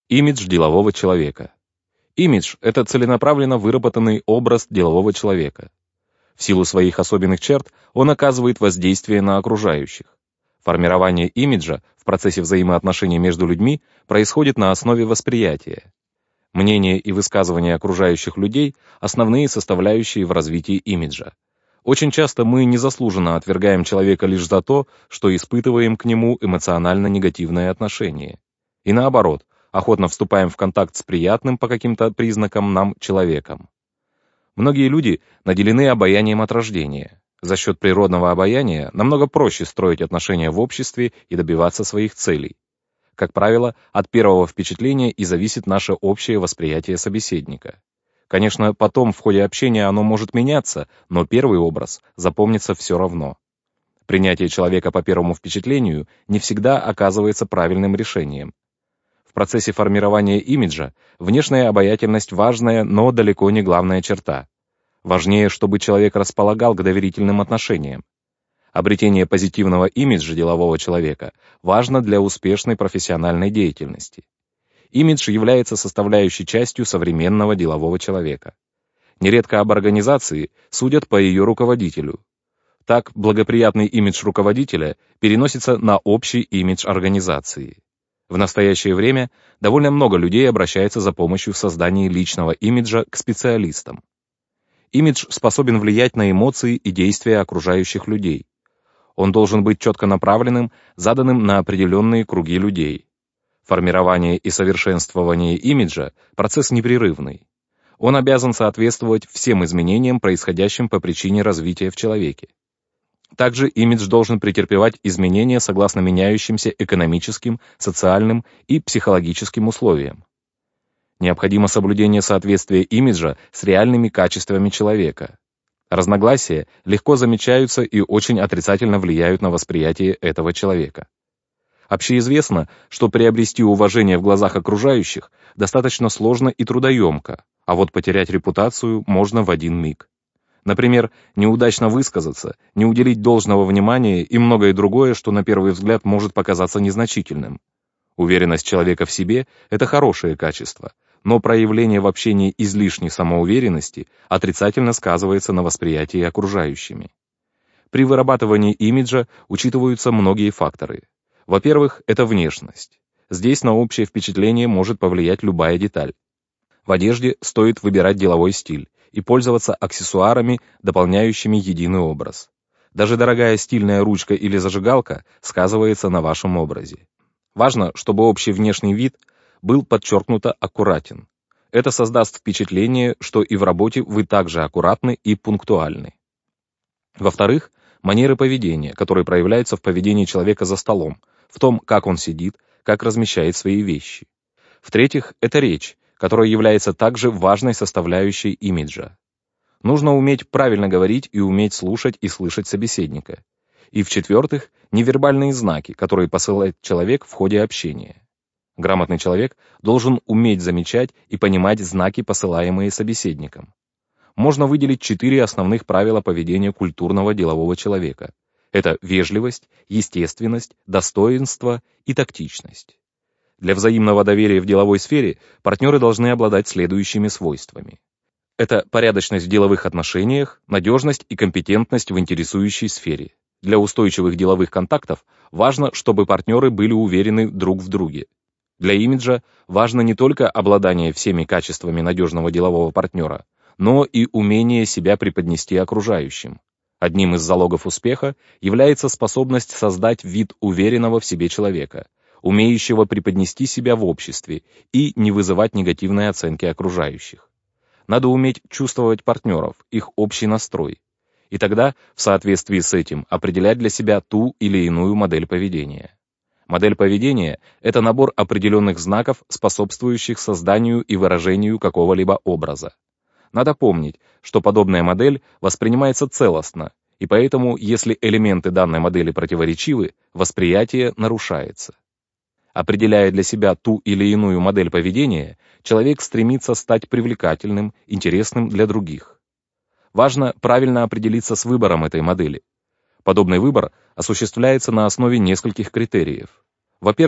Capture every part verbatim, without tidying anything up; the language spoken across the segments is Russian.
Имидж делового человека. Имидж – это целенаправленно выработанный образ делового человека. В силу своих особенных черт он оказывает воздействие на окружающих. Формирование имиджа в процессе взаимоотношений между людьми происходит на основе восприятия. Мнения и высказывания окружающих людей – основные составляющие в развитии имиджа. Очень часто мы незаслуженно отвергаем человека лишь за то, что испытываем к нему эмоционально негативное отношение. И наоборот, охотно вступаем в контакт с приятным по каким-то признакам нам человеком. Многие люди наделены обаянием от рождения. За счет природного обаяния намного проще строить отношения в обществе и добиваться своих целей. Как правило, от первого впечатления и зависит наше общее восприятие собеседника. Конечно, потом в ходе общения оно может меняться, но первый образ запомнится все равно. Принятие человека по первому впечатлению не всегда оказывается правильным решением. В процессе формирования имиджа внешняя обаятельность важная, но далеко не главная черта. Важнее, чтобы человек располагал к доверительным отношениям. Обретение позитивного имиджа делового человека важно для успешной профессиональной деятельности. Имидж является составляющей частью современного делового человека. Нередко об организации судят по ее руководителю. Так, благоприятный имидж руководителя переносится на общий имидж организации. В настоящее время довольно много людей обращается за помощью в создании личного имиджа к специалистам. Имидж способен влиять на эмоции и действия окружающих людей. Он должен быть четко направленным, заданным на определенные круги людей. Формирование и совершенствование имиджа – процесс непрерывный. Он обязан соответствовать всем изменениям, происходящим по причине развития в человеке. Также имидж должен претерпевать изменения согласно меняющимся экономическим, социальным и психологическим условиям. Необходимо соблюдение соответствия имиджа с реальными качествами человека. Разногласия легко замечаются и очень отрицательно влияют на восприятие этого человека. Общеизвестно, что приобрести уважение в глазах окружающих достаточно сложно и трудоемко, а вот потерять репутацию можно в один миг. Например, неудачно высказаться, не уделить должного внимания и многое другое, что на первый взгляд может показаться незначительным. Уверенность человека в себе – это хорошее качество, но проявление в общении излишней самоуверенности отрицательно сказывается на восприятии окружающими. При вырабатывании имиджа учитываются многие факторы. Во-первых, это внешность. Здесь на общее впечатление может повлиять любая деталь. В одежде стоит выбирать деловой стиль и пользоваться аксессуарами, дополняющими единый образ. Даже дорогая стильная ручка или зажигалка сказывается на вашем образе. Важно, чтобы общий внешний вид был подчеркнуто аккуратен. Это создаст впечатление, что и в работе вы также аккуратны и пунктуальны. Во-вторых, манеры поведения, которые проявляются в поведении человека за столом, в том, как он сидит, как размещает свои вещи. В-третьих, это речь, которая является также важной составляющей имиджа. Нужно уметь правильно говорить и уметь слушать и слышать собеседника. И в-четвертых, невербальные знаки, которые посылает человек в ходе общения. Грамотный человек должен уметь замечать и понимать знаки, посылаемые собеседником. Можно выделить четыре основных правила поведения культурного делового человека. Это вежливость, естественность, достоинство и тактичность. Для взаимного доверия в деловой сфере партнеры должны обладать следующими свойствами. Это порядочность в деловых отношениях, надежность и компетентность в интересующей сфере. Для устойчивых деловых контактов важно, чтобы партнеры были уверены друг в друге. Для имиджа важно не только обладание всеми качествами надежного делового партнера, но и умение себя преподнести окружающим. Одним из залогов успеха является способность создать вид уверенного в себе человека, умеющего преподнести себя в обществе и не вызывать негативной оценки окружающих. Надо уметь чувствовать партнеров, их общий настрой, и тогда, в соответствии с этим, определять для себя ту или иную модель поведения. Модель поведения – это набор определенных знаков, способствующих созданию и выражению какого-либо образа. Надо помнить, что подобная модель воспринимается целостно, и поэтому, если элементы данной модели противоречивы, восприятие нарушается. Определяя для себя ту или иную модель поведения, человек стремится стать привлекательным, интересным для других. Важно правильно определиться с выбором этой модели. Подобный выбор осуществляется на основе нескольких критериев. Во-первых,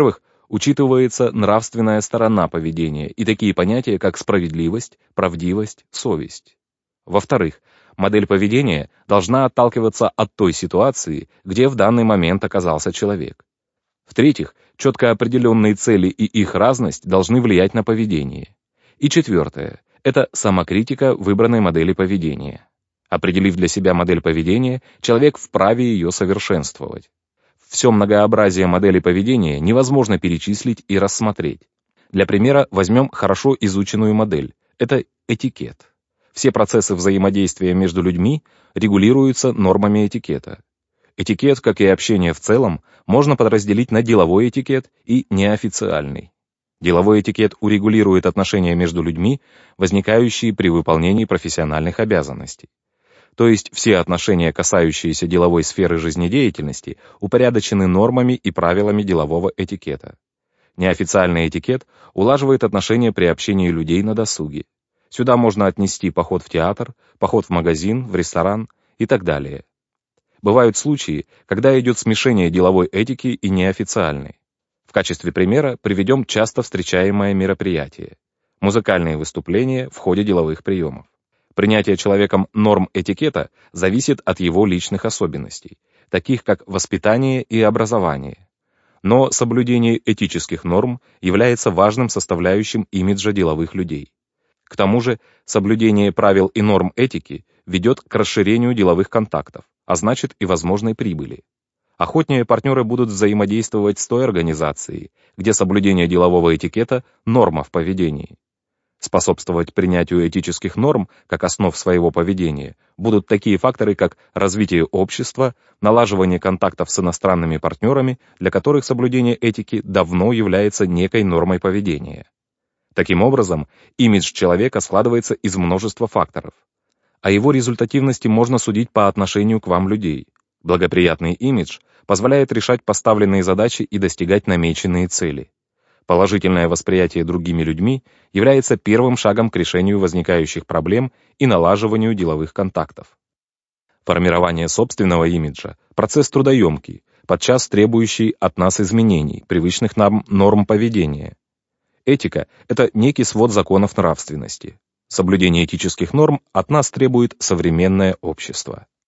учитывается нравственная сторона поведения и такие понятия, как справедливость, правдивость, совесть. Во-вторых, модель поведения должна отталкиваться от той ситуации, где в данный момент оказался человек. В-третьих, четко определенные цели и их разность должны влиять на поведение. И четвертое – это самокритика выбранной модели поведения. Определив для себя модель поведения, человек вправе ее совершенствовать. Все многообразие моделей поведения невозможно перечислить и рассмотреть. Для примера возьмем хорошо изученную модель – это этикет. Все процессы взаимодействия между людьми регулируются нормами этикета. Этикет, как и общение в целом, можно подразделить на деловой этикет и неофициальный. Деловой этикет урегулирует отношения между людьми, возникающие при выполнении профессиональных обязанностей. То есть все отношения, касающиеся деловой сферы жизнедеятельности, упорядочены нормами и правилами делового этикета. Неофициальный этикет улаживает отношения при общении людей на досуге. Сюда можно отнести поход в театр, поход в магазин, в ресторан и так далее. Бывают случаи, когда идет смешение деловой этики и неофициальной. В качестве примера приведем часто встречаемое мероприятие – музыкальные выступления в ходе деловых приемов. Принятие человеком норм этикета зависит от его личных особенностей, таких как воспитание и образование. Но соблюдение этических норм является важным составляющим имиджа деловых людей. К тому же, соблюдение правил и норм этики ведет к расширению деловых контактов, а значит и возможной прибыли. Охотнее партнеры будут взаимодействовать с той организацией, где соблюдение делового этикета – норма в поведении. Способствовать принятию этических норм как основ своего поведения будут такие факторы, как развитие общества, налаживание контактов с иностранными партнерами, для которых соблюдение этики давно является некой нормой поведения. Таким образом, имидж человека складывается из множества факторов. О его результативности можно судить по отношению к вам людей. Благоприятный имидж позволяет решать поставленные задачи и достигать намеченные цели. Положительное восприятие другими людьми является первым шагом к решению возникающих проблем и налаживанию деловых контактов. Формирование собственного имиджа – процесс трудоемкий, подчас требующий от нас изменений, привычных нам норм поведения. Этика – это некий свод законов нравственности. Соблюдение этических норм от нас требует современное общество.